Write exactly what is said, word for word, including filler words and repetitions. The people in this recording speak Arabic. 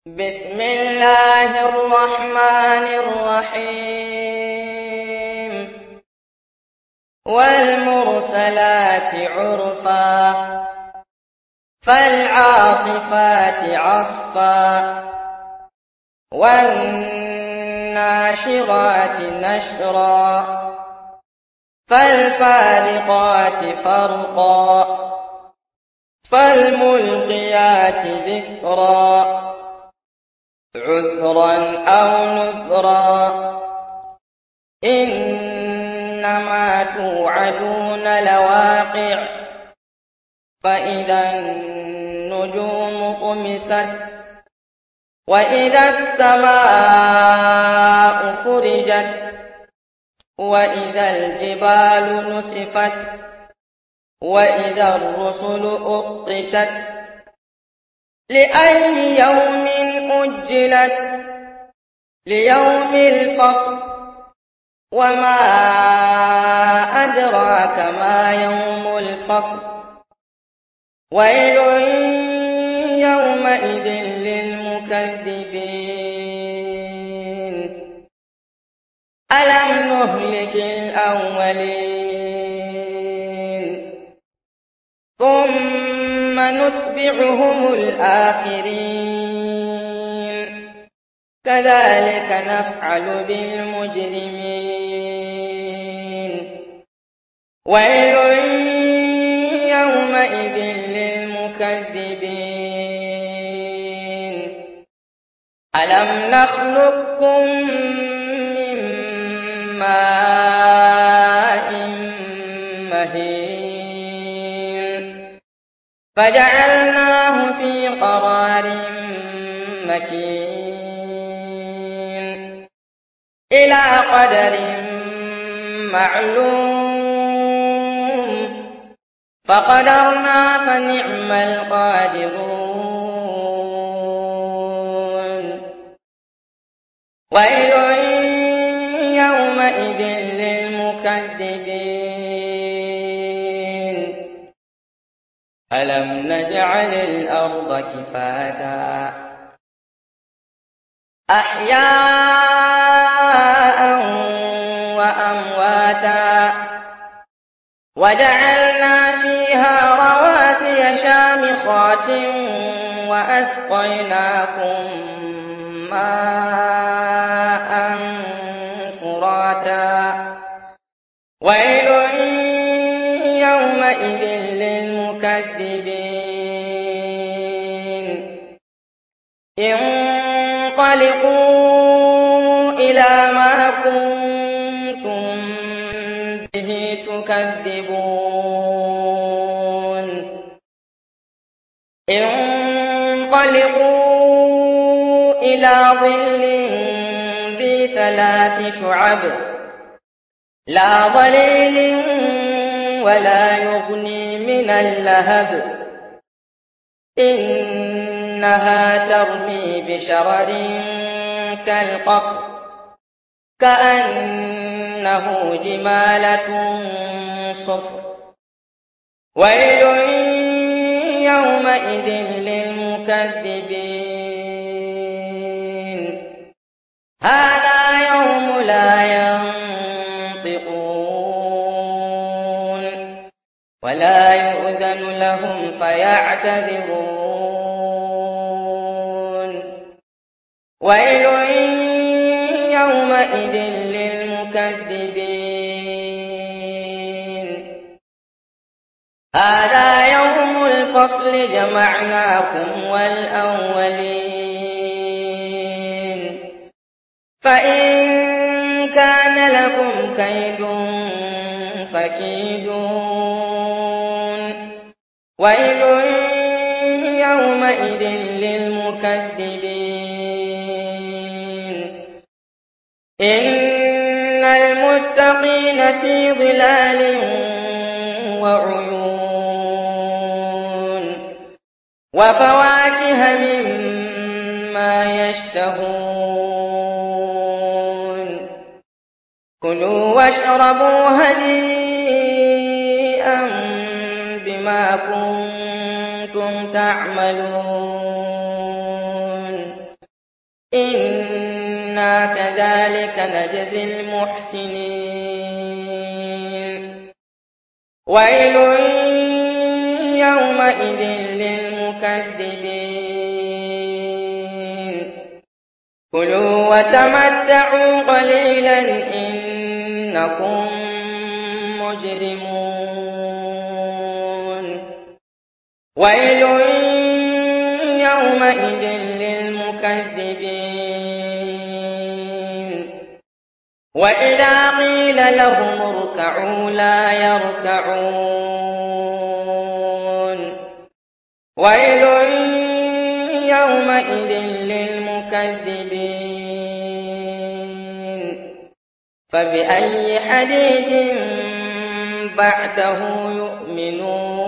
بسم الله الرحمن الرحيم والمرسلات عرفا فالعاصفات عصفا والناشرات نشرا فالفارقات فرقا فالملقيات ذكرا عذرا أو نذرا إنما توعدون لواقع فإذا النجوم طمست وإذا السماء فرجت وإذا الجبال نسفت وإذا الرسل أقتت لأي يوم أجلت ليوم الفصل وما أدراك ما يوم الفصل ويل يومئذ للمكذبين ألم نهلك الأولين ثم نتبعهم الآخرين كذلك نفعل بالمجرمين ويل يومئذ للمكذبين ألم نخلقكم من ماء مهين فجعلناه في قرار مكين إلى قدر معلوم فقدرنا فنعم القادرون ويل يومئذ للمكذبين ألم نجعل الأرض كفاتا أحياء وأمواتا وجعلنا فيها رواسي شامخات وأسقيناكم ماء فراتا ويل يومئذ للمكذبين انقلقوا إلى ما كنتم به تكذبون انقلقوا إلى ظل ذي ثلاث شعب لا ظليل ولا يغني من اللهب إنها ترمي بشرر كالقصر كأنه جمالة صفر ويل يومئذ للمكذبين هذا يوم لا ينطقون ولا يؤذن لهم فيعتذرون ويل يومئذ للمكذبين هذا يوم الفصل جمعناكم والأولين فإن كان لكم كيد فكيدون ويل يومئذ للمكذبين إن المتقين في ظلال وعيون وفواكه مما يشتهون كلوا واشربوا هنيئا بما كنتم تعملون إنا كذلك نجزي المحسنين ويل يومئذ للمكذبين كلوا وتمتعوا قليلا إنكم مجرمون ويل يومئذ للمكذبين وإذا قيل لهم اركعوا لا يركعون ويل يومئذ للمكذبين فبأي حديث بعده يؤمنون